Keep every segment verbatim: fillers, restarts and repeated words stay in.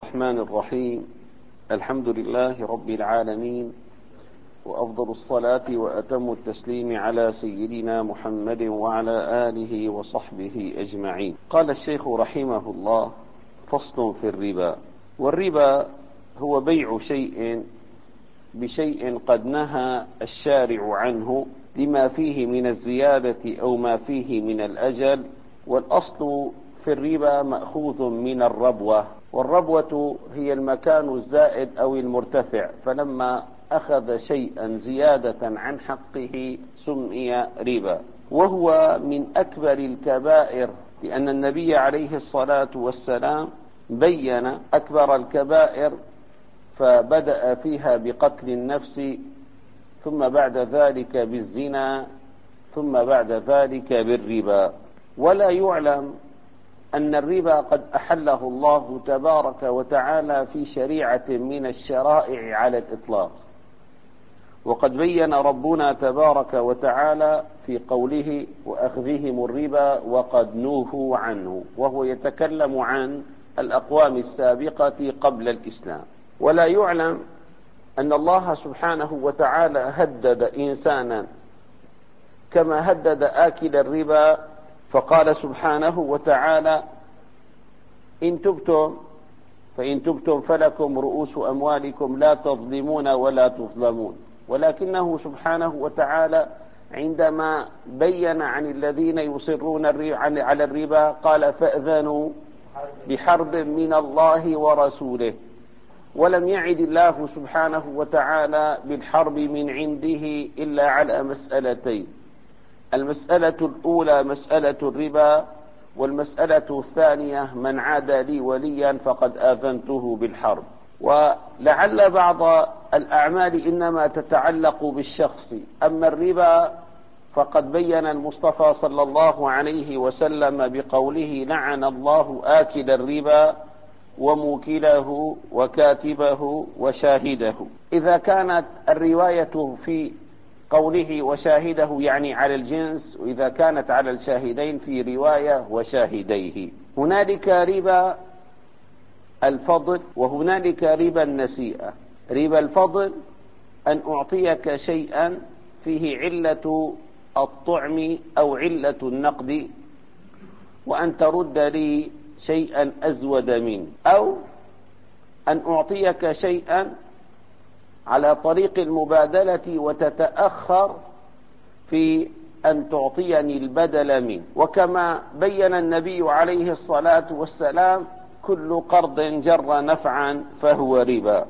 الرحمن الرحيم. الحمد لله رب العالمين، وأفضل الصلاة وأتم التسليم على سيدنا محمد وعلى آله وصحبه أجمعين. قال الشيخ رحمه الله: فصل في الربا. والربا هو بيع شيء بشيء قد نهى الشارع عنه لما فيه من الزيادة أو ما فيه من الأجل. والأصل في الربا مأخوذ من الربوة، والربوة هي المكان الزائد أو المرتفع، فلما أخذ شيئا زيادة عن حقه سمي ربا، وهو من أكبر الكبائر، لأن النبي عليه الصلاة والسلام بين أكبر الكبائر فبدأ فيها بقتل النفس، ثم بعد ذلك بالزنا، ثم بعد ذلك بالربا. ولا يعلم أن الربا قد أحله الله تبارك وتعالى في شريعة من الشرائع على الإطلاق، وقد بين ربنا تبارك وتعالى في قوله: وأخذهم الربا وقد نوهوا عنه، وهو يتكلم عن الأقوام السابقة قبل الإسلام. ولا يعلم أن الله سبحانه وتعالى هدد إنسانا كما هدد آكل الربا، فقال سبحانه وتعالى: إن تبتم فإن تبتم فلكم رؤوس أموالكم لا تظلمون ولا تظلمون. ولكنه سبحانه وتعالى عندما بين عن الذين يصرون على الربا قال: فأذنوا بحرب من الله ورسوله. ولم يعد الله سبحانه وتعالى بالحرب من عنده إلا على مسألتين: المسألة الأولى مسألة الربا، والمسألة الثانية: من عادى لي وليا فقد آذنته بالحرب. ولعل بعض الأعمال إنما تتعلق بالشخص، أما الربا فقد بين المصطفى صلى الله عليه وسلم بقوله: لعن الله آكل الربا وموكله وكاتبه وشاهده. إذا كانت الرواية في قوله وشاهده يعني على الجنس، وإذا كانت على الشاهدين في رواية وشاهديه. هنالك ربا الفضل وهنالك ربا النسيئة. ربا الفضل أن أعطيك شيئا فيه علة الطعم أو علة النقد، وأن ترد لي شيئا أزود منه، أو أن أعطيك شيئا على طريق المبادلة وتتأخر في أن تعطيني البدل منه. وكما بين النبي عليه الصلاة والسلام: كل قرض جر نفعا فهو ربا.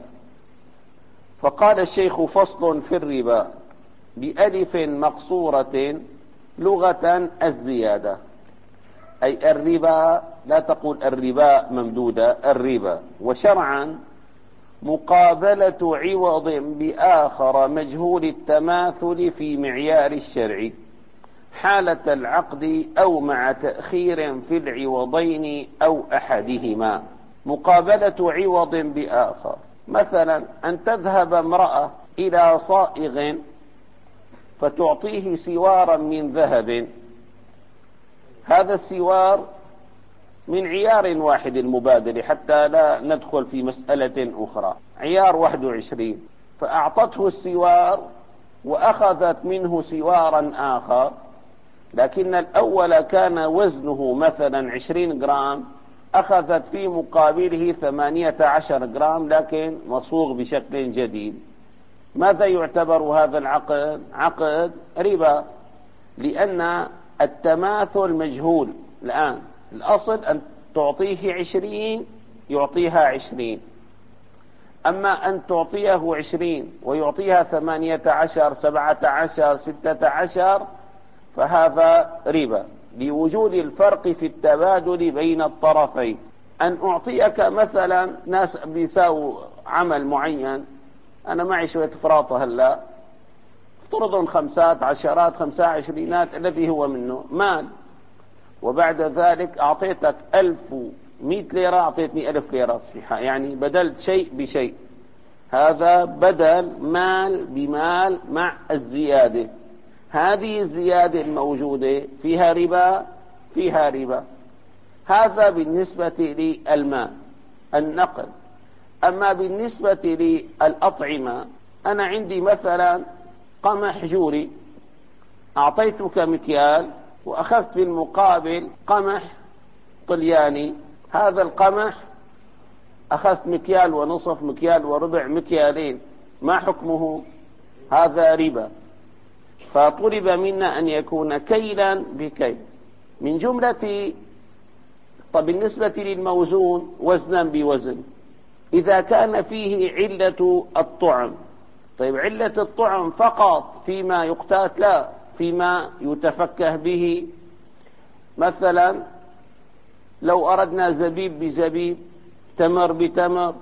فقال الشيخ: فصل في الربا بألف مقصورة لغة الزيادة، أي الربا، لا تقول الربا ممدودة، الربا. وشرعا مقابلة عوض بآخر مجهول التماثل في معيار الشرع حالة العقد أو مع تأخير في العوضين أو أحدهما. مقابلة عوض بآخر، مثلا أن تذهب امرأة إلى صائغ فتعطيه سوارا من ذهب. هذا السوار من عيار واحد المبادل حتى لا ندخل في مسألة أخرى، عيار واحد وعشرين، فأعطته السوار وأخذت منه سوارا آخر، لكن الأول كان وزنه مثلا عشرين جرام، أخذت في مقابله ثمانية عشر جرام لكن مصوغ بشكل جديد. ماذا يعتبر هذا العقد؟ عقد ربا، لأن التماثل مجهول. الآن الأصل أن تعطيه عشرين يعطيها عشرين، أما أن تعطيه عشرين ويعطيها ثمانية عشر سبعة عشر ستة عشر فهذا ربا، لوجود الفرق في التبادل بين الطرفين. أن أعطيك مثلا ناس بيساووا عمل معين، أنا معي شوية فراطة هلا، افترضوا خمسات عشرات خمسة عشرينات الذي هو منه مال، وبعد ذلك أعطيتك ألف ومئة ليرة، أعطيتني ألف ليرة صحيحة، يعني بدلت شيء بشيء. هذا بدل مال بمال مع الزيادة. هذه الزيادة الموجودة فيها ربا، فيها ربا. هذا بالنسبة للمال. النقد أما بالنسبة للأطعمة، أنا عندي مثلا قمح جوري، أعطيتك مكيال وأخذت في المقابل قمح طلياني. هذا القمح أخذت مكيال ونصف، مكيال وربع، مكيالين، ما حكمه؟ هذا ربا. فطلب منا أن يكون كيلا بكيل من جملة. طب بالنسبة للموزون وزنا بوزن، إذا كان فيه علة الطعم، طيب علة الطعم فقط فيما يقتات؟ لا، فيما يتفكه به. مثلا لو أردنا زبيب بزبيب، تمر بتمر،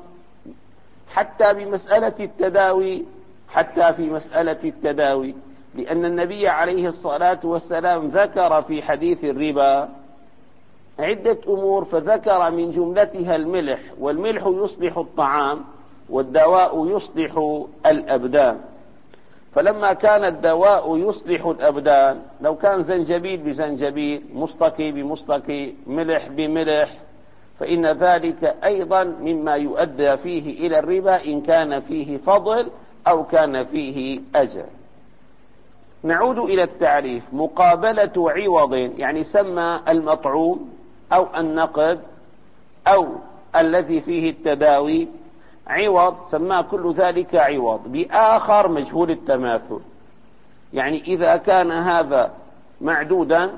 حتى بمسألة التداوي، حتى في مسألة التداوي، لأن النبي عليه الصلاة والسلام ذكر في حديث الربا عدة أمور، فذكر من جملتها الملح، والملح يصلح الطعام، والدواء يصلح الأبدان. فلما كان الدواء يصلح الأبدان، لو كان زنجبيل بزنجبيل، مستقي بمستقي، ملح بملح، فإن ذلك أيضا مما يؤدى فيه إلى الربا إن كان فيه فضل أو كان فيه أجل. نعود إلى التعريف. مقابلة عوض، يعني سمى المطعوم أو النقد أو الذي فيه التداوي عوض، سماه كل ذلك عوض بآخر مجهول التماثل. يعني إذا كان هذا معدودا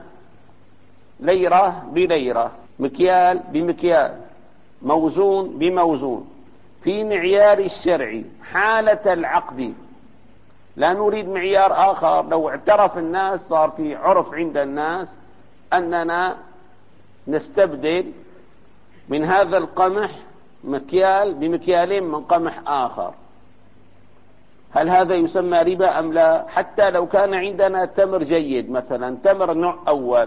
ليرة بليرة، مكيال بمكيال، موزون بموزون، في معيار الشرع حالة العقد، لا نريد معيار آخر. لو اعترف الناس، صار في عرف عند الناس أننا نستبدل من هذا القمح مكيال بمكيالين من قمح آخر، هل هذا يسمى ربا أم لا؟ حتى لو كان عندنا تمر جيد، مثلا تمر نوع أول،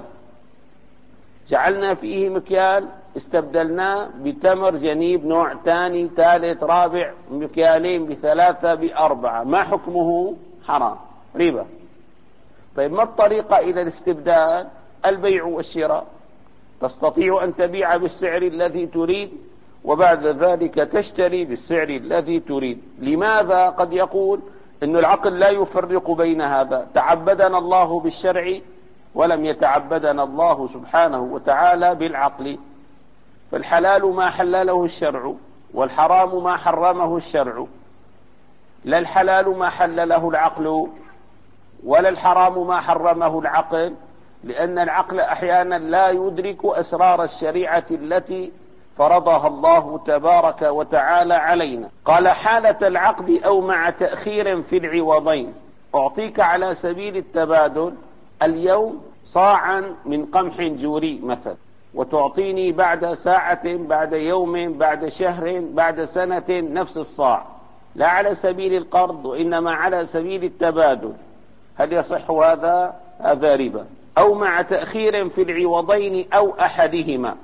جعلنا فيه مكيال، استبدلناه بتمر جنيب نوع ثاني ثالث رابع، مكيالين بثلاثة بأربعة، ما حكمه؟ حرام، ربا. طيب ما الطريقة إلى الاستبدال؟ البيع والشراء. تستطيع أن تبيع بالسعر الذي تريد، وبعد ذلك تشتري بالسعر الذي تريد. لماذا؟ قد يقول إن العقل لا يفرق بين هذا، تعبدنا الله بالشرع ولم يتعبدنا الله سبحانه وتعالى بالعقل. فالحلال ما حلله الشرع، والحرام ما حرمه الشرع. لا الحلال ما حلله العقل، ولا الحرام ما حرمه العقل، لأن العقل أحيانا لا يدرك أسرار الشريعة التي فرضها الله تبارك وتعالى علينا. قال حالة العقد أو مع تأخير في العوضين. أعطيك على سبيل التبادل اليوم صاعا من قمح جوري مثلا، وتعطيني بعد ساعة، بعد يوم، بعد شهر، بعد سنة نفس الصاع، لا على سبيل القرض وإنما على سبيل التبادل، هل يصح هذا؟ هذا ربا. أو مع تأخير في العوضين أو أحدهما.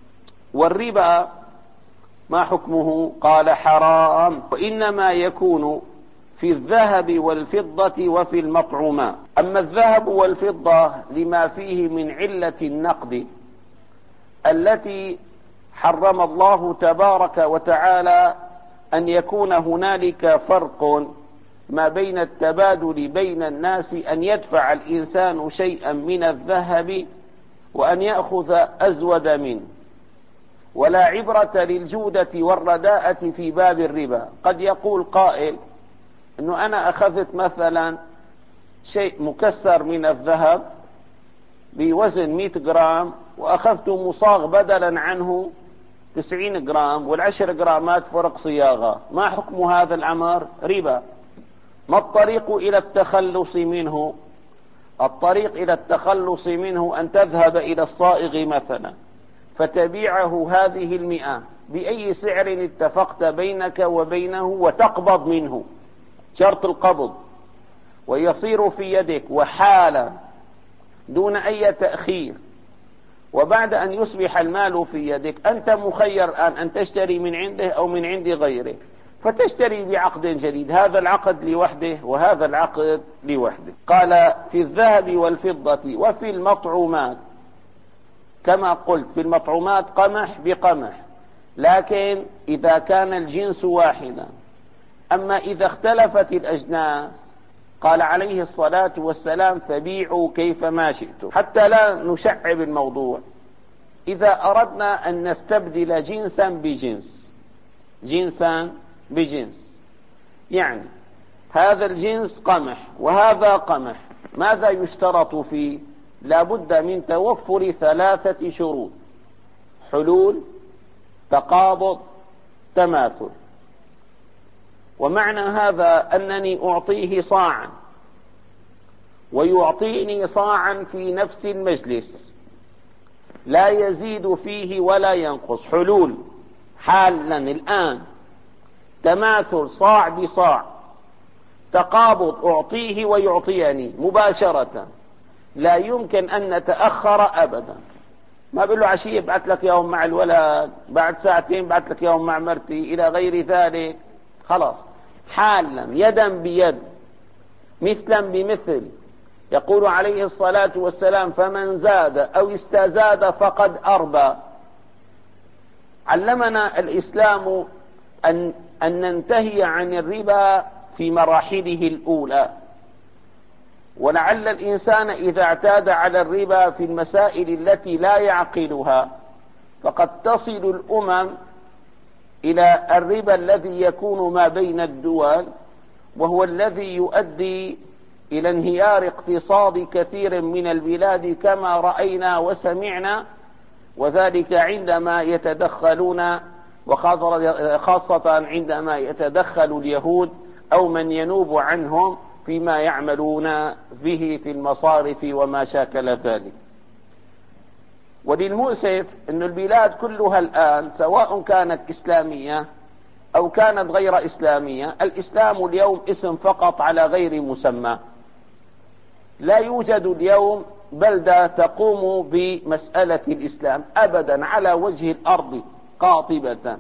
والربا ما حكمه؟ قال حرام، وإنما يكون في الذهب والفضة وفي المطعومات. أما الذهب والفضة لما فيه من علة النقد التي حرم الله تبارك وتعالى أن يكون هنالك فرق ما بين التبادل بين الناس، أن يدفع الإنسان شيئا من الذهب وأن يأخذ أزود منه، ولا عبرة للجودة والرداءة في باب الربا. قد يقول قائل أنه أنا أخذت مثلا شيء مكسر من الذهب بوزن مئة جرام، وأخذت مصاغ بدلا عنه تسعين جرام، والعشر جرامات فرق صياغة، ما حكم هذا الأمر؟ ربا. ما الطريق إلى التخلص منه؟ الطريق إلى التخلص منه أن تذهب إلى الصائغ مثلا فتبيعه هذه المئة بأي سعر اتفقت بينك وبينه، وتقبض منه، شرط القبض، ويصير في يدك وحالة دون أي تأخير. وبعد أن يصبح المال في يدك أنت مخير الآن أن تشتري من عنده أو من عند غيره، فتشتري بعقد جديد، هذا العقد لوحده وهذا العقد لوحده. قال في الذهب والفضة وفي المطعومات، كما قلت في المطعومات قمح بقمح، لكن إذا كان الجنس واحدا. أما إذا اختلفت الأجناس قال عليه الصلاة والسلام فبيعوا كيفما شئتم، حتى لا نشعب الموضوع. إذا أردنا أن نستبدل جنسا بجنس، جنسا بجنس، يعني هذا الجنس قمح وهذا قمح، ماذا يشترط فيه؟ لا بد من توفر ثلاثة شروط: حلول، تقابض، تماثل. ومعنى هذا أنني أعطيه صاعا ويعطيني صاعا في نفس المجلس، لا يزيد فيه ولا ينقص. حلول حالا الآن، تماثل صاع بصاع، تقابض أعطيه ويعطيني مباشرة، لا يمكن أن نتأخر أبدا. ما بقول له عشية بعت لك يوم مع الولد، بعد ساعتين بعت لك يوم مع مرتي، إلى غير ذلك. خلاص حالا، يدا بيد، مثلا بمثل. يقول عليه الصلاة والسلام فمن زاد أو استزاد فقد أربى. علمنا الإسلام أن, أن ننتهي عن الربا في مراحله الأولى، ولعل الإنسان إذا اعتاد على الربا في المسائل التي لا يعقلها فقد تصل الأمم إلى الربا الذي يكون ما بين الدول، وهو الذي يؤدي إلى انهيار اقتصاد كثير من البلاد كما رأينا وسمعنا، وذلك عندما يتدخلون، وخاصة عندما يتدخل اليهود أو من ينوب عنهم فيما يعملون به في المصارف وما شاكل ذلك. وللمؤسف أن البلاد كلها الآن سواء كانت إسلامية أو كانت غير إسلامية، الإسلام اليوم اسم فقط على غير مسمى. لا يوجد اليوم بلدة تقوم بمسألة الإسلام أبدا على وجه الأرض قاطبة،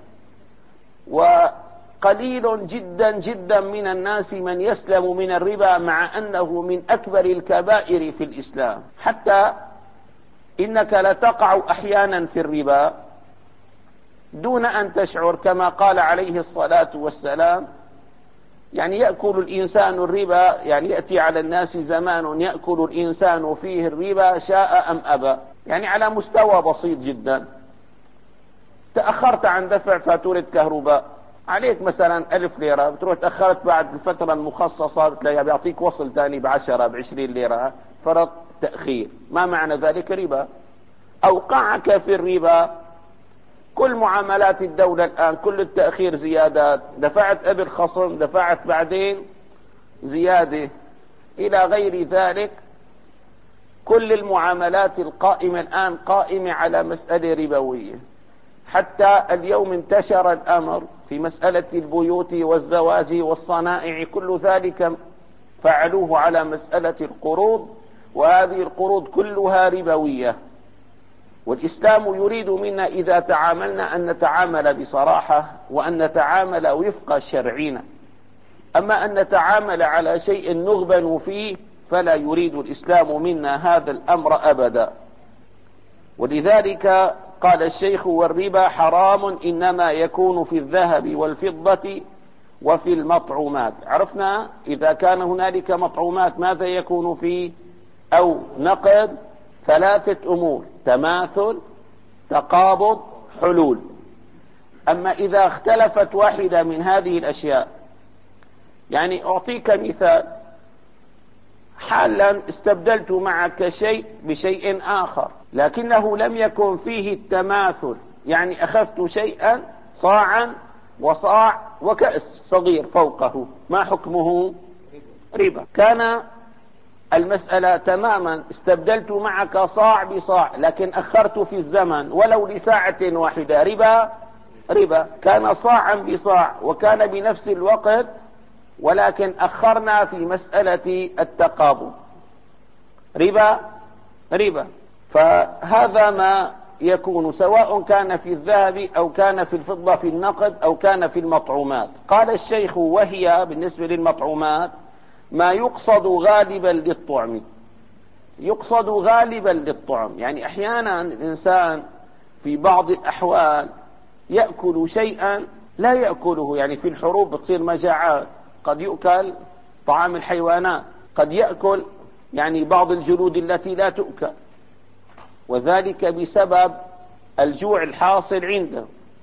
وقليل جدا جدا من الناس من يسلم من الربا، مع أنه من أكبر الكبائر في الإسلام. حتى إنك لتقع أحيانا في الربا دون أن تشعر، كما قال عليه الصلاة والسلام يعني يأكل الإنسان الربا، يعني يأتي على الناس زمان يأكل الإنسان فيه الربا شاء أم أبى، يعني على مستوى بسيط جدا. تأخرت عن دفع فاتورة كهرباء، عليك مثلا ألف ليرة، بتروح تأخرت بعد الفترة المخصصة بتلاقيها بيعطيك وصل تاني بعشرة بعشرين ليرة، فرق تأخير. ما معنى ذلك؟ ربا. أوقعك في الربا كل معاملات الدولة الآن، كل التأخير زيادات، دفعت قبل خصم، دفعت بعدين زيادة، إلى غير ذلك. كل المعاملات القائمة الآن قائمة على مسألة ربوية. حتى اليوم انتشر الأمر في مسألة البيوت والزواج والصنائع، كل ذلك فعلوه على مسألة القروض، وهذه القروض كلها ربوية. والإسلام يريد منا إذا تعاملنا أن نتعامل بصراحة وأن نتعامل وفق شرعنا. أما أن نتعامل على شيء نغبن فيه فلا يريد الإسلام منا هذا الأمر أبدا. ولذلك قال الشيخ والربا حرام إنما يكون في الذهب والفضة وفي المطعومات. عرفنا إذا كان هنالك مطعومات ماذا يكون فيه؟ أو نقد ثلاثة أمور: تماثل، تقابض، حلول. أما إذا اختلفت واحدة من هذه الأشياء، يعني أعطيك مثال: حالا استبدلت معك شيء بشيء آخر لكنه لم يكن فيه التماثل، يعني أخذت شيئا صاعا وصاع وكأس صغير فوقه، ما حكمه؟ ربا. كان المسألة تماما، استبدلت معك صاع بصاع لكن أخرت في الزمن ولو لساعة واحدة، ربا ربا. كان صاعا بصاع وكان بنفس الوقت، ولكن أخرنا في مسألة التقابض، ربا ربا. فهذا ما يكون سواء كان في الذهب أو كان في الفضة، في النقد أو كان في المطعومات. قال الشيخ وهي بالنسبة للمطعومات ما يقصد غالبا للطعم. يقصد غالبا للطعم، يعني أحيانا الإنسان في بعض الأحوال يأكل شيئا لا يأكله، يعني في الحروب بتصير مجاعات، قد يؤكل طعام الحيوانات، قد يأكل يعني بعض الجلود التي لا تؤكل، وذلك بسبب الجوع الحاصل عنده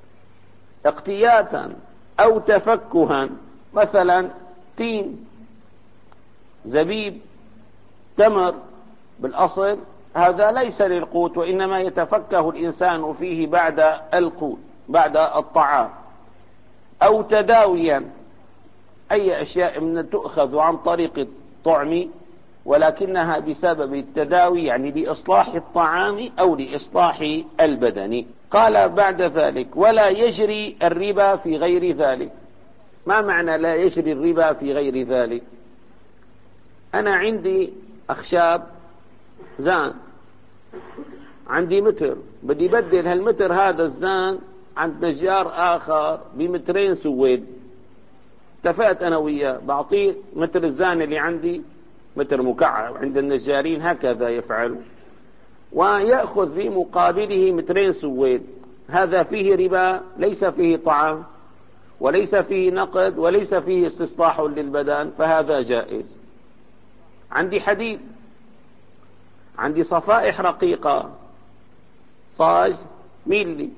اقتياتا أو تفكها. مثلا تين، زبيب، تمر، بالأصل هذا ليس للقوت، وإنما يتفكه الإنسان فيه بعد القوت، بعد الطعام. أو تداويا، أي أشياء من تؤخذ عن طريق الطعم ولكنها بسبب التداوي، يعني لإصلاح الطعام أو لإصلاح البدن. قال بعد ذلك: ولا يجري الربا في غير ذلك. ما معنى لا يجري الربا في غير ذلك؟ أنا عندي أخشاب زان، عندي متر، بدي بدل هالمتر هذا الزان عند نجار آخر بمترين سويد. اتفقت أنا وياه بعطيه متر الزان اللي عندي متر مكعب، عند النجارين هكذا يفعل، ويأخذ في مقابله مترين سويد. هذا فيه ربا؟ ليس فيه طعام، وليس فيه نقد، وليس فيه استصلاح للبدن، فهذا جائز. عندي حديد، عندي صفائح رقيقة، صاج ميلي،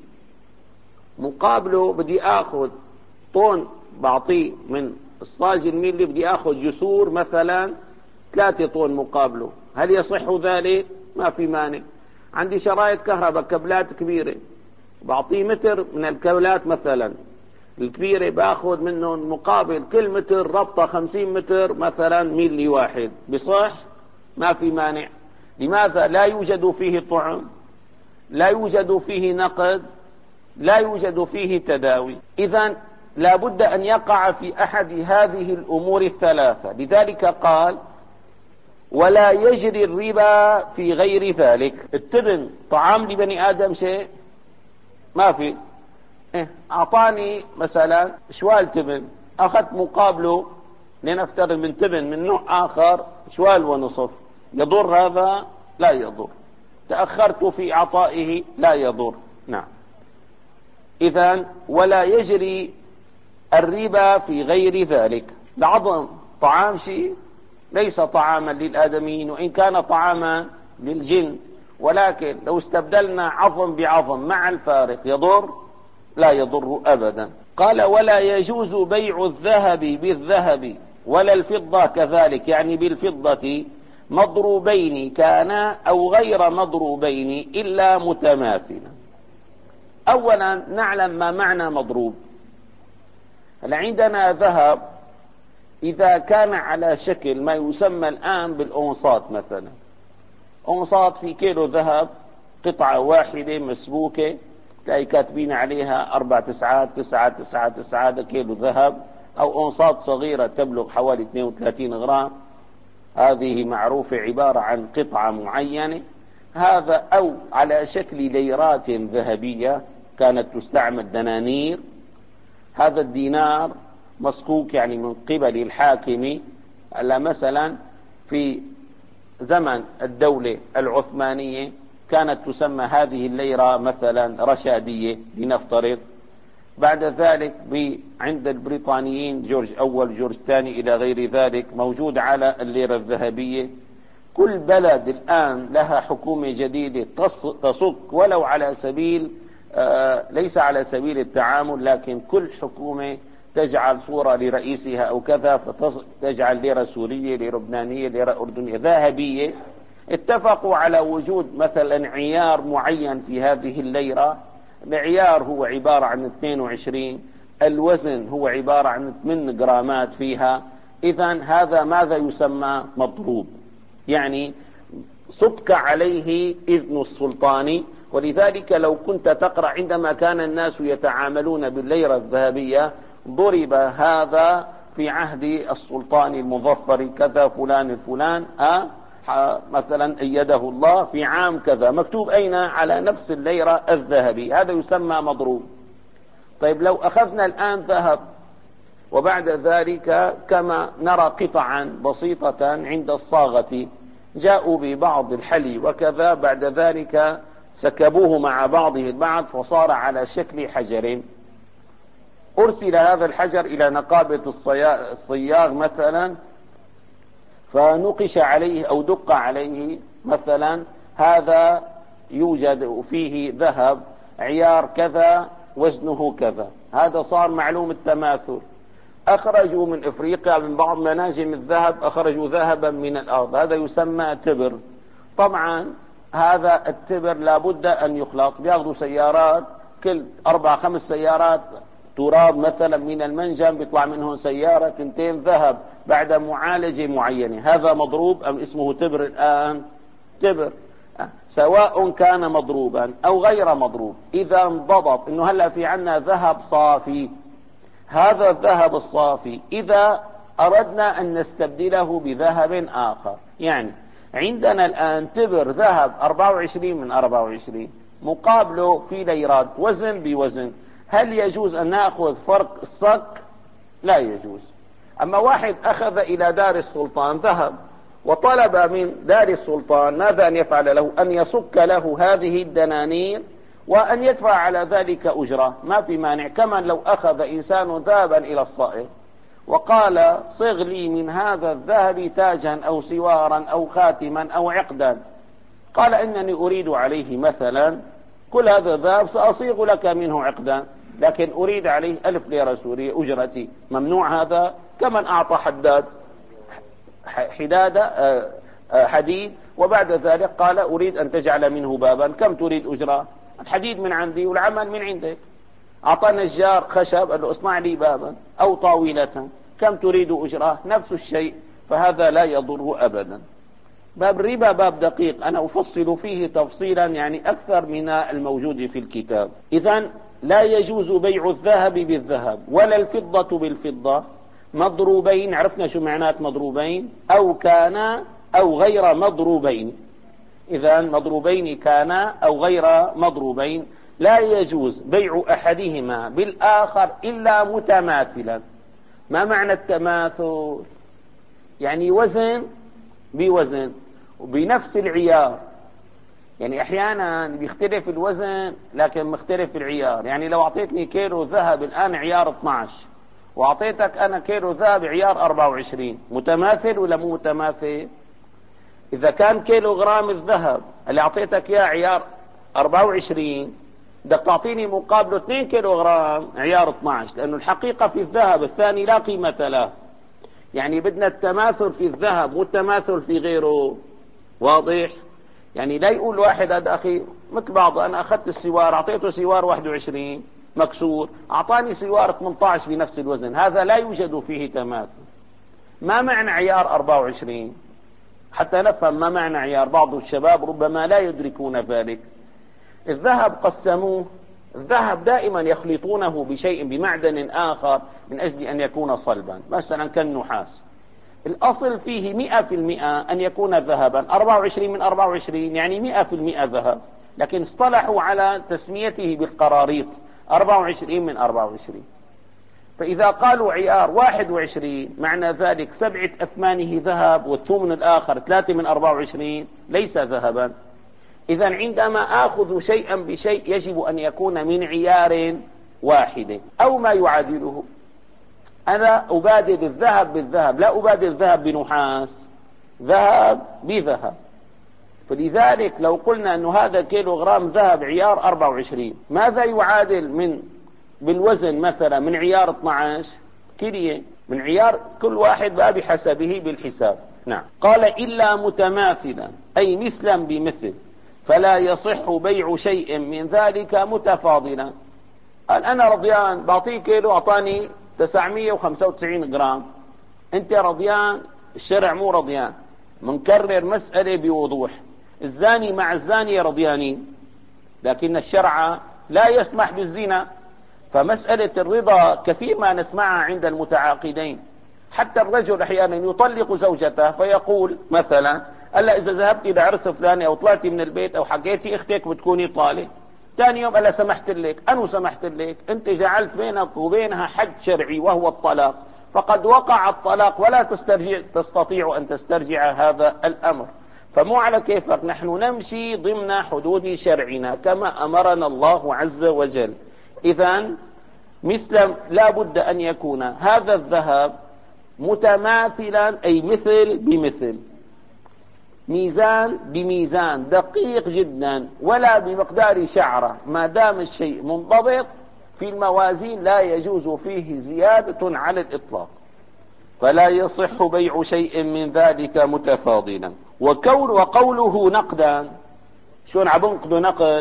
مقابله بدي اخذ طن بعطيه من الصاج الميلي، بدي اخذ جسور مثلا ثلاثة طن مقابله، هل يصح ذلك؟ ما في مانع. عندي شرايط كهرباء، كابلات كبيرة، بعطيه متر من الكابلات مثلا الكبيرة، باخذ منه مقابل كل متر ربطة خمسين متر مثلا ميلي واحد، بصح؟ ما في مانع. لماذا؟ لا يوجد فيه طعم، لا يوجد فيه نقد، لا يوجد فيه تداوي. إذن لا بد أن يقع في أحد هذه الأمور الثلاثة. لذلك قال: ولا يجري الربا في غير ذلك. التبن طعام لبني آدم شيء؟ ما في. إيه؟ أعطاني مثلا شوال تبن، أخذت مقابله لنفترض من تبن من نوع آخر شوال ونصف، يضر هذا؟ لا يضر. تأخرت في إعطائه؟ لا يضر. نعم. إذن ولا يجري الربا في غير ذلك. العظم طعام شيء؟ ليس طعاما للآدميين، وإن كان طعاما للجن، ولكن لو استبدلنا عظم بعظم مع الفارق يضر؟ لا يضر أبدا. قال: ولا يجوز بيع الذهب بالذهب ولا الفضة كذلك، يعني بالفضة، مضروبين كانا أو غير مضروبين إلا متماثلا. أولا نعلم ما معنى مضروب. هل عندنا ذهب إذا كان على شكل ما يسمى الآن بالأونصات، مثلا أونصات في كيلو ذهب قطعة واحدة مسبوكة، تلاقي كاتبين عليها أربع تسعات تسعة تسعة تسعة، هذا كيلو ذهب. أو أونصات صغيرة تبلغ حوالي اثنين وثلاثين غرام، هذه معروفة عبارة عن قطعة معينة. هذا أو على شكل ليرات ذهبية كانت تستعمل دنانير. هذا الدينار مصكوك يعني من قبل الحاكم. ألا مثلا في زمن الدولة العثمانية كانت تسمى هذه الليرة مثلا رشادية لنفترض. بعد ذلك عند البريطانيين جورج أول جورج ثاني إلى غير ذلك موجود على الليرة الذهبية. كل بلد الآن لها حكومة جديدة تصك ولو على سبيل آه ليس على سبيل التعامل، لكن كل حكومة تجعل صورة لرئيسها أو كذا، فتجعل ليرة سورية، ليرة لبنانية، ليرة أردنية ذهبية. اتفقوا على وجود مثلا عيار معين في هذه الليرة. العيار هو عبارة عن اثنين وعشرين، الوزن هو عبارة عن ثمانية جرامات فيها. إذن هذا ماذا يسمى؟ مضروب، يعني صدق عليه إذن السلطان. ولذلك لو كنت تقرأ عندما كان الناس يتعاملون بالليرة الذهبية: ضرب هذا في عهد السلطان المظفر كذا فلان الفلان أه مثلا أيده الله في عام كذا، مكتوب أين؟ على نفس الليرة الذهبي، هذا يسمى مضروب. طيب لو أخذنا الآن ذهب وبعد ذلك كما نرى قطعا بسيطة عند الصاغة، جاءوا ببعض الحلي وكذا، بعد ذلك سكبوه مع بعضه البعض فصار على شكل حجر. أرسل هذا الحجر إلى نقابة الصياغ مثلا، فنقش عليه أو دق عليه مثلا هذا يوجد فيه ذهب عيار كذا وزنه كذا، هذا صار معلوم التماثل. أخرجوا من إفريقيا من بعض مناجم الذهب أخرجوا ذهبا من الأرض، هذا يسمى تبر. طبعا هذا التبر لابد أن يخلط، بياخذوا سيارات كل أربع خمس سيارات تراب مثلا من المنجم بيطلع منهم سيارة تنتين ذهب بعد معالجة معينة. هذا مضروب أم اسمه تبر الآن؟ تبر، سواء كان مضروبا أو غير مضروب. إذا انضبط أنه هلأ في عنا ذهب صافي، هذا الذهب الصافي إذا أردنا أن نستبدله بذهب آخر، يعني عندنا الآن تبر ذهب أربعة وعشرين من أربعة وعشرين مقابله في ليرات وزن بوزن، هل يجوز أن نأخذ فرق الصك؟ لا يجوز. أما واحد أخذ إلى دار السلطان ذهب وطلب من دار السلطان ماذا أن يفعل له؟ أن يصك له هذه الدنانير وأن يدفع على ذلك أجرة، ما في مانع. كما لو أخذ إنسان ذهبا إلى الصائغ وقال صغ لي من هذا الذهب تاجا أو سوارا أو خاتما أو عقدا، قال إنني أريد عليه مثلا كل هذا الذهب سأصيغ لك منه عقدا، لكن أريد عليه ألف ليرة سورية أجرتي، ممنوع هذا. كمن أعطى حداد حدادة حديد وبعد ذلك قال أريد أن تجعل منه بابا، كم تريد أجرة؟ الحديد من عندي والعمل من عندك. أعطى نجار خشب قال له اصنع لي بابا أو طاولة، كم تريد أجرة؟ نفس الشيء، فهذا لا يضر أبدا. باب الربا باب دقيق، أنا أفصل فيه تفصيلا يعني أكثر من الموجود في الكتاب. إذن لا يجوز بيع الذهب بالذهب ولا الفضة بالفضة مضروبين، عرفنا شو معنات مضروبين، أو كان أو غير مضروبين. إذن مضروبين كان أو غير مضروبين، لا يجوز بيع أحدهما بالآخر إلا متماثلا. ما معنى التماثل؟ يعني وزن بوزن وبنفس العيار. يعني أحيانا بيختلف الوزن لكن مختلف العيار. يعني لو أعطيتني كيلو ذهب الآن عيار اثناشر وأعطيتك أنا كيلو ذهب عيار أربعة وعشرين، متماثل ولا مو متماثل؟ إذا كان كيلو غرام الذهب اللي أعطيتك إياه عيار أربعة وعشرين بدك تعطيني مقابله اثنين كيلو غرام عيار اثناشر، لأنه الحقيقة في الذهب الثاني لا قيمة له. يعني بدنا التماثل في الذهب والتماثل في غيره. واضح؟ يعني لا يقول واحد هذا أخي مثل بعض، أنا أخذت السوار أعطيته سوار واحد وعشرين مكسور أعطاني سوار ثمانية عشر بنفس الوزن، هذا لا يوجد فيه تماثل. ما معنى عيار أربعة وعشرين؟ حتى نفهم ما معنى عيار، بعض الشباب ربما لا يدركون ذلك. الذهب قسموه، الذهب دائما يخلطونه بشيء بمعدن آخر من أجل أن يكون صلبا، مثلا كالنحاس. الأصل فيه مئة في المئة أن يكون ذهبا، أربعة وعشرين من أربعة وعشرين يعني مئة في المئة ذهب، لكن اصطلحوا على تسميته بالقراريط أربعة وعشرين من أربعة وعشرين. فإذا قالوا عيار واحد وعشرين معنى ذلك سبعة أثمانه ذهب والثمن الآخر ثلاثة من أربعة وعشرين ليس ذهبا. إذا عندما آخذ شيئا بشيء يجب أن يكون من عيار واحد أو ما يعادله. أنا أبادل الذهب بالذهب، لا أبادل الذهب بنحاس، ذهب بذهب. فلذلك لو قلنا أن هذا كيلو غرام ذهب عيار أربعة وعشرين، ماذا يعادل من بالوزن مثلا من عيار اثني عشر؟ كيلية من عيار، كل واحد بقى بحسبه بالحساب. نعم. قال إلا متماثلا أي مثلا بمثل، فلا يصح بيع شيء من ذلك متفاضلا. قال أنا رضيان بعطيه كيلو أعطاني تسعمئة وخمسة وتسعين جرام، أنت رضيان، الشرع مو رضيان. منكرر مسألة بوضوح، الزاني مع الزانية رضيانين، لكن الشرع لا يسمح بالزنا. فمسألة الرضا كثير ما نسمعها عند المتعاقدين. حتى الرجل أحيانا يطلق زوجته فيقول مثلا ألا إذا ذهبتي لعرس فلاني أو طلعتي من البيت أو حكيتي أختك بتكوني طالق. ثاني يوم ألا سمحت لك، أنا سمحت لك، أنت جعلت بينك وبينها حد شرعي وهو الطلاق، فقد وقع الطلاق ولا تسترجع تستطيع أن تسترجع هذا الأمر. فمو على كيفك، نحن نمشي ضمن حدود شرعنا كما أمرنا الله عز وجل. إذن مثل لا بد أن يكون هذا الذهب متماثلا، أي مثل بمثل، ميزان بميزان، دقيق جدا، ولا بمقدار شعرة. ما دام الشيء منضبط في الموازين لا يجوز فيه زيادة على الإطلاق، فلا يصح بيع شيء من ذلك متفاضلا. وكون وقوله نقدا، شلون عبنقدوا نقد؟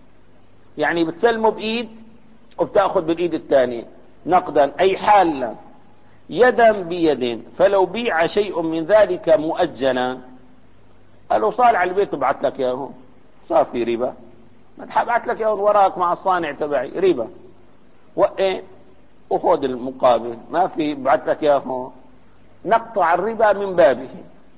يعني بتسلمه بإيد وبتأخذ بالإيد الثانية. نقدا أي حالا، يدا بيد. فلو بيع شيء من ذلك مؤجلا، قالوا صار على البيت وبعت لك اياه، صار في ربا. ما تبعت لك اياه وراك مع الصانع تبعي، ربا. وإيه وخذ المقابل، ما في بعت لك اياه، نقطع الربا من بابه.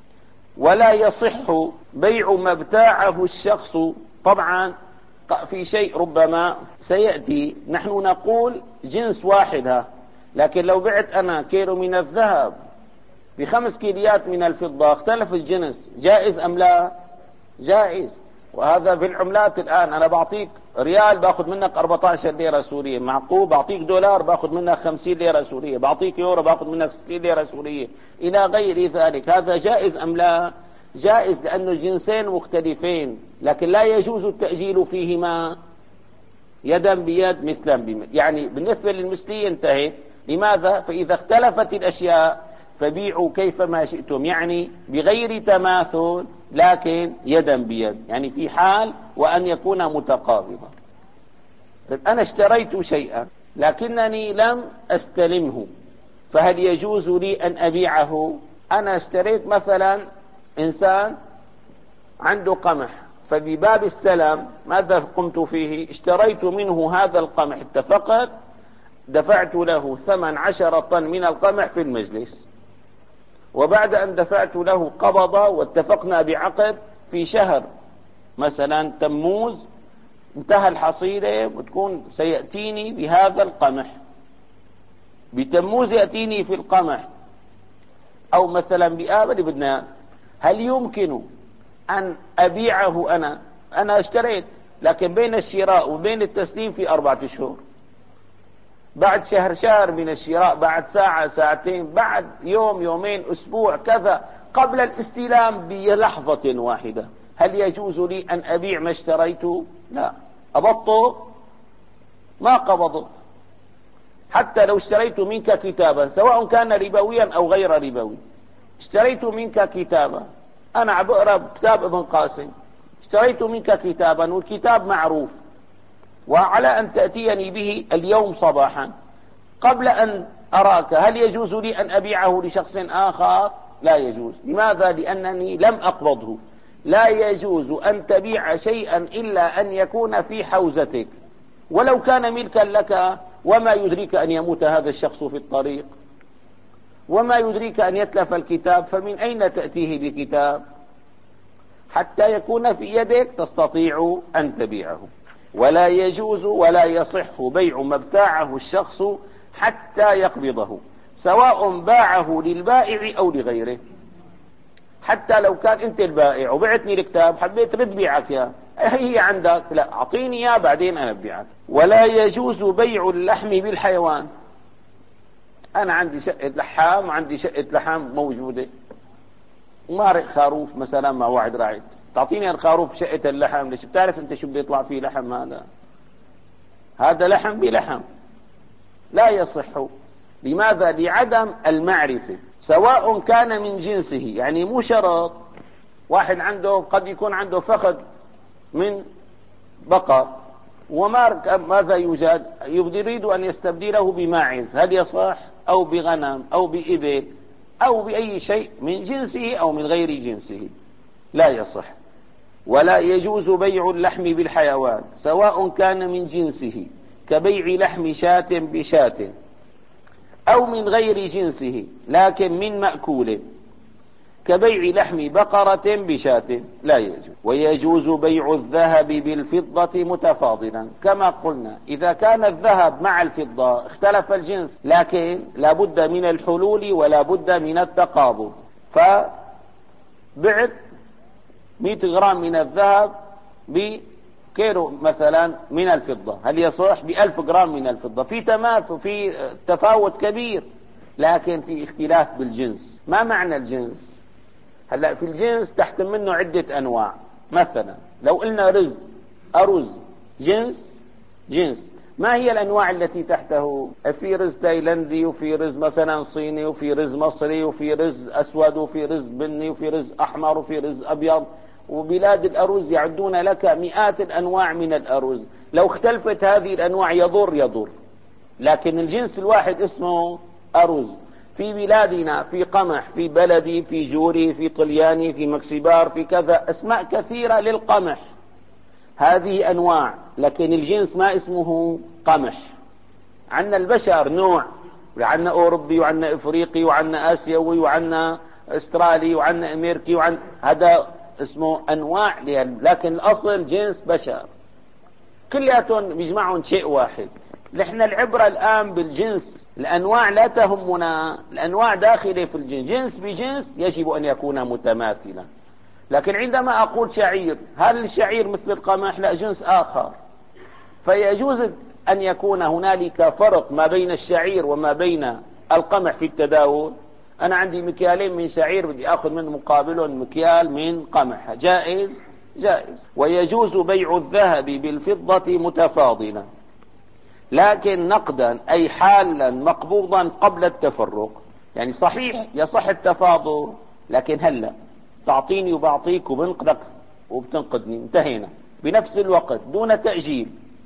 ولا يصح بيع ما ابتاعه الشخص. طبعا في شيء ربما سيأتي، نحن نقول جنس واحد، لكن لو بعت أنا كيلو من الذهب بخمس كيليات من الفضة اختلف الجنس، جائز أم لا؟ جائز. وهذا في العملات الآن، أنا بعطيك ريال باخذ منك أربعة عشر ليرة سورية، معقول؟ بعطيك دولار باخذ منك خمسين ليرة سورية، بعطيك يورو باخذ منك ستين ليرة سورية، إلى غير ذلك. هذا جائز أم لا؟ جائز، لأن الجنسين مختلفين، لكن لا يجوز التأجيل فيهما يدا بيد مثلا بمثل. يعني بالنسبة للمثلية انتهت. لماذا؟ فإذا اختلفت الأشياء فبيعوا كيفما شئتم، يعني بغير تماثل لكن يدا بيد، يعني في حال وأن يكون متقابضا. طيب أنا اشتريت شيئا لكنني لم أستلمه، فهل يجوز لي أن أبيعه؟ أنا اشتريت مثلا إنسان عنده قمح، فبباب السلام ماذا قمت فيه؟ اشتريت منه هذا القمح، اتفقت، دفعت له ثمن عشرة طن من القمح في المجلس، وبعد أن دفعت له قبض واتفقنا بعقد في شهر مثلا تموز انتهى الحصيلة وتكون سيأتيني بهذا القمح، بتموز يأتيني في القمح، أو مثلا بآب اللي بدنا. هل يمكن أن أبيعه أنا؟ أنا اشتريت، لكن بين الشراء وبين التسليم في أربعة أشهر، بعد شهر شهر من الشراء، بعد ساعة ساعتين، بعد يوم يومين أسبوع كذا، قبل الاستلام بلحظة واحدة، هل يجوز لي أن أبيع ما اشتريته؟ لا، أبطل ما قبضت. حتى لو اشتريت منك كتابا سواء كان ربويا أو غير ربوي، اشتريت منك كتابا، أنا عم بقرأ كتاب ابن قاسم، اشتريت منك كتابا والكتاب معروف، وعلى أن تأتيني به اليوم صباحا قبل أن أراك، هل يجوز لي أن أبيعه لشخص آخر؟ لا يجوز. لماذا؟ لأنني لم أقبضه. لا يجوز أن تبيع شيئا إلا أن يكون في حوزتك، ولو كان ملكا لك، وما يدريك أن يموت هذا الشخص في الطريق، وما يدريك أن يتلف الكتاب، فمن أين تأتيه بكتاب؟ حتى يكون في يدك تستطيع أن تبيعه. ولا يجوز ولا يصح بيع ما ابتاعه الشخص حتى يقبضه، سواء باعه للبائع أو لغيره. حتى لو كان أنت البائع وبعتني الكتاب حبيت رد بيعك يا هي عندك، لا أعطيني يا بعدين أنا ببيعك. ولا يجوز بيع اللحم بالحيوان. أنا عندي شقة لحام وعندي شقة لحم موجودة، ومارق خروف مثلا مع واحد راعي، تعطيني الخروف شقة اللحم، ليش؟ بتعرف أنت شو بده يطلع فيه لحم؟ هذا هذا لحم بلحم، لا يصح. لماذا؟ لعدم المعرفة. سواء كان من جنسه، يعني مو شرط واحد عنده قد يكون عنده فخذ من بقر وما ماذا يوجد، يريد أن يستبدله بماعز، هل يصح؟ أو بغنم أو بإبل أو بأي شيء من جنسه أو من غير جنسه، لا يصح. ولا يجوز بيع اللحم بالحيوان سواء كان من جنسه، كبيع لحم شاة بشاة، أو من غير جنسه لكن من مأكول، كبيع لحم بقرة بشاة، لا يجوز. ويجوز بيع الذهب بالفضة متفاضلا، كما قلنا إذا كان الذهب مع الفضة اختلف الجنس، لكن لا بد من الحلول ولا بد من التقابض. فبعت مئة جرام من الذهب بكيلو مثلا من الفضة، هل يصح؟ بألف جرام من الفضة. في تماثل، في تفاوت كبير، لكن في اختلاف بالجنس. ما معنى الجنس؟ هلا في الجنس تحت منه عدة أنواع. مثلا لو قلنا رز، أرز جنس، جنس. ما هي الأنواع التي تحته؟ في رز تايلندي، وفي رز مثلا صيني، وفي رز مصري، وفي رز أسود، وفي رز بني، وفي رز أحمر، وفي رز أبيض. وبلاد الأرز يعدون لك مئات الأنواع من الأرز. لو اختلفت هذه الأنواع يضر يضر، لكن الجنس الواحد اسمه أرز. في بلادنا في قمح، في بلدي، في جوري، في طلياني، في مكسبار، في كذا، أسماء كثيرة للقمح. هذه أنواع، لكن الجنس ما اسمه قمح. عندنا البشر نوع، وعندنا أوروبي، وعندنا إفريقي، وعندنا آسيوي، وعندنا أسترالي، وعندنا أمريكي، وعن هذا اسمه أنواع، لكن الأصل جنس بشر كلياتهم بيجمعهم شيء واحد. نحن العبرة الآن بالجنس، الأنواع لا تهمنا، الأنواع داخلة في الجنس، جنس بجنس يجب أن يكون متماثلا. لكن عندما أقول شعير، هل الشعير مثل القمح؟ لا، جنس آخر. فيجوز أن يكون هنالك فرق ما بين الشعير وما بين القمح في التداول. أنا عندي مكيالين من شعير، بدي أخذ من مقابلهم مكيال من قمح، جائز؟ جائز. ويجوز بيع الذهب بالفضة متفاضلا، لكن نقدا، أي حالا مقبوضا قبل التفرق. يعني صحيح يصح التفاضل، لكن هلا تعطيني وبعطيك وبنقدك وبتنقدني، انتهينا بنفس الوقت دون تأجيل.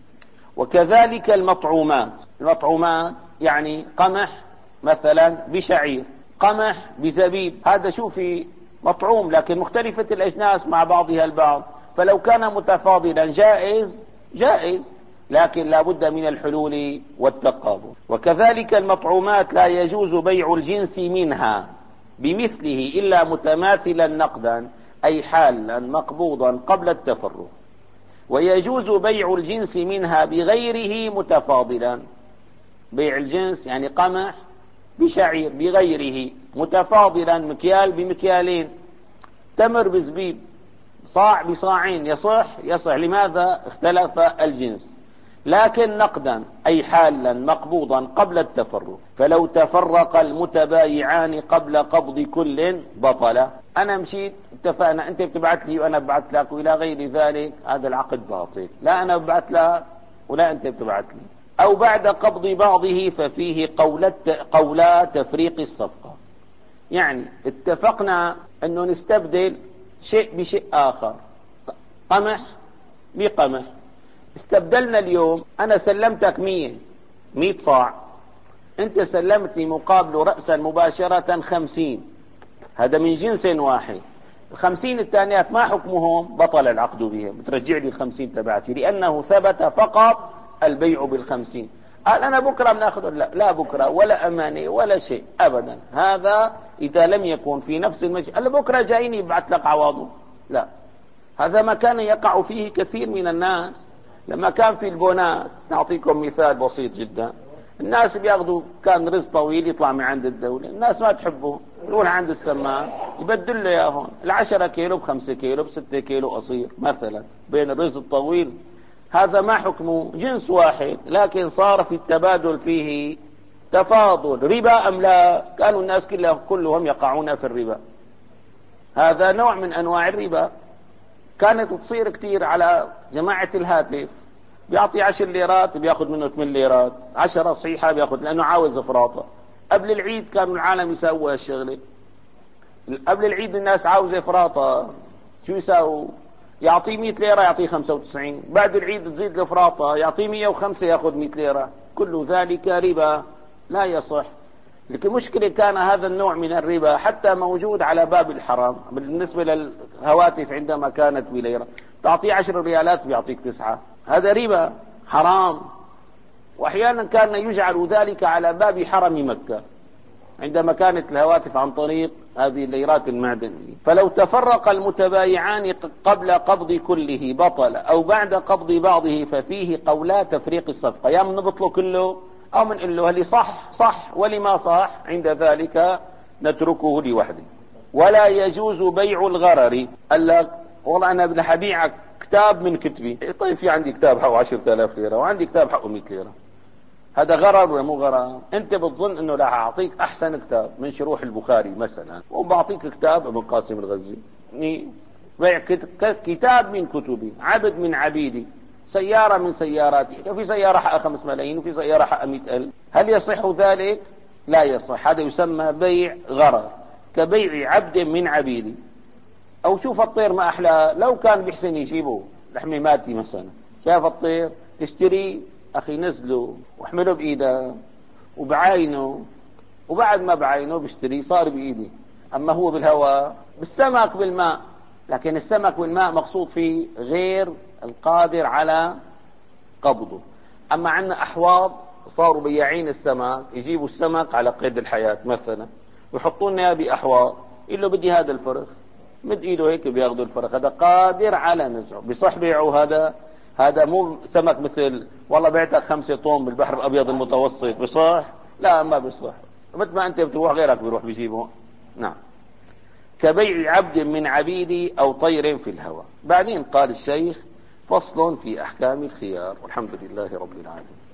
وكذلك المطعومات، المطعومات يعني قمح مثلا بشعير، قمح بزبيب، هذا شوفي مطعوم لكن مختلفة الأجناس مع بعضها البعض. فلو كان متفاضلا جائز، جائز، لكن لا بد من الحلول والتقابل. وكذلك المطعومات لا يجوز بيع الجنس منها بمثله إلا متماثلا نقدا، أي حالا مقبوضا قبل التفرق. ويجوز بيع الجنس منها بغيره متفاضلا، بيع الجنس يعني قمح بشعير بغيره متفاضلا، مكيال بمكيالين، تمر بزبيب، صاع بصاعين، يصح؟ يصح. لماذا؟ اختلف الجنس. لكن نقدا، أي حالا مقبوضا قبل التفرق. فلو تفرق المتبايعان قبل قبض كل بطل. أنا مشيت اتفقنا، أنت بتبعت لي وأنا ببعت لك وإلى غير ذلك، هذا العقد باطل. لا أنا ببعت لك ولا أنت بتبعت لي. أو بعد قبض بعضه ففيه قولا تفريق الصفقة. يعني اتفقنا أنه نستبدل شيء بشيء آخر، قمح بقمح. استبدلنا اليوم، أنا سلمتك مية مية صاع، أنت سلمتني مقابله رأسا مباشرة خمسين، هذا من جنس واحد. الخمسين الثانيات ما حكمهم؟ بطل العقد بهم، بترجع لي الخمسين تبعتي، لأنه ثبت فقط البيع بالخمسين. قال أنا بكرة بناخذ، لا لا بكرة ولا أماني ولا شيء أبدا. هذا إذا لم يكن في نفس المجلس، قال بكرة جايني يبعث لك عواضه، لا. هذا ما كان يقع فيه كثير من الناس. لما كان في البونات، نعطيكم مثال بسيط جدا، الناس بياخذوا كان رز طويل يطلع من عند الدولة، الناس ما تحبه، يروح عند السمان يبدل له اياهم، العشرة كيلو بخمسة كيلو بستة كيلو قصير مثلا، بين الرز الطويل. هذا ما حكمه؟ جنس واحد، لكن صار في التبادل فيه تفاضل. ربا أم لا؟ كانوا الناس كلهم يقعون في الربا. هذا نوع من أنواع الربا. كانت تصير كتير على جماعة الهاتف، بيعطي عشر ليرات بياخذ منه ثمان ليرات، عشرة صحيحة بياخذ، لأنه عاوز افراطة. قبل العيد كانوا العالم يسووا هالشغلة، قبل العيد الناس عاوزة افراطة، شو يساووا؟ يعطيه مئة ليرة يعطيه خمسة وتسعين، بعد العيد تزيد الافراطة يعطيه مئة وخمسة ياخذ مئة ليرة، كل ذلك ربا لا يصح. لكن المشكلة كان هذا النوع من الربا حتى موجود على باب الحرام. بالنسبة للهواتف عندما كانت بليرة، تعطيه عشر ريالات بيعطيك تسعة، هذا ربا حرام. وأحيانا كان يجعل ذلك على باب حرم مكة عندما كانت الهواتف عن طريق هذه الليرات المعدنية. فلو تفرق المتبايعان قبل قبض كله بطل، أو بعد قبض بعضه ففيه قولا تفريق الصفقة. يا من نبطله كله أو من قل له هل صح صح ولما صح، عند ذلك نتركه لوحده. ولا يجوز بيع الغرر، ألا والله انا بدي ابيعك كتاب من كتبي. طيب في عندي كتاب حقه عشرة آلاف ليرة وعندي كتاب حقه مئة ليرة، هذا غرر ولا مو غرر؟ انت بتظن انه لا اعطيك احسن كتاب من شروح البخاري مثلا وبعطيك كتاب ابن قاسم الغزي، بيع كتاب من كتبي، عبد من عبيدي، سيارة من سياراتي. في سيارة حقها خمس ملايين وفي سيارة حقها مئة ألف، هل يصح ذلك؟ لا يصح. هذا يسمى بيع غرر، كبيع عبد من عبيدي. او شوف الطير ما احلى، لو كان بيحسن يجيبه لحميماتي مثلا، شاف الطير تشتري اخي نزله واحمله بايده وبعينه، وبعد ما بعينه بشتري صار بايدي. اما هو بالهواء، بالسمك بالماء، لكن السمك بالماء مقصود فيه غير القادر على قبضه. اما عندنا احواض صاروا بياعين السمك يجيبوا السمك على قيد الحياة مثلا ويحطوا لنا باحواض، يقول له بدي هذا الفرخ، مد ايده هيك بياخذوا الفرخ، هذا قادر على نزعه. بصح بيعه هذا؟ هذا مو سمك مثل والله بعتك خمسة طن بالبحر الابيض المتوسط، بصح؟ لا ما بصح. مثل ما انت بتروح غيرك بيروح بيجيبه. نعم. كبيع عبد من عبيدي او طير في الهواء. بعدين قال الشيخ: فصل في احكام الخيار. والحمد لله رب العالمين.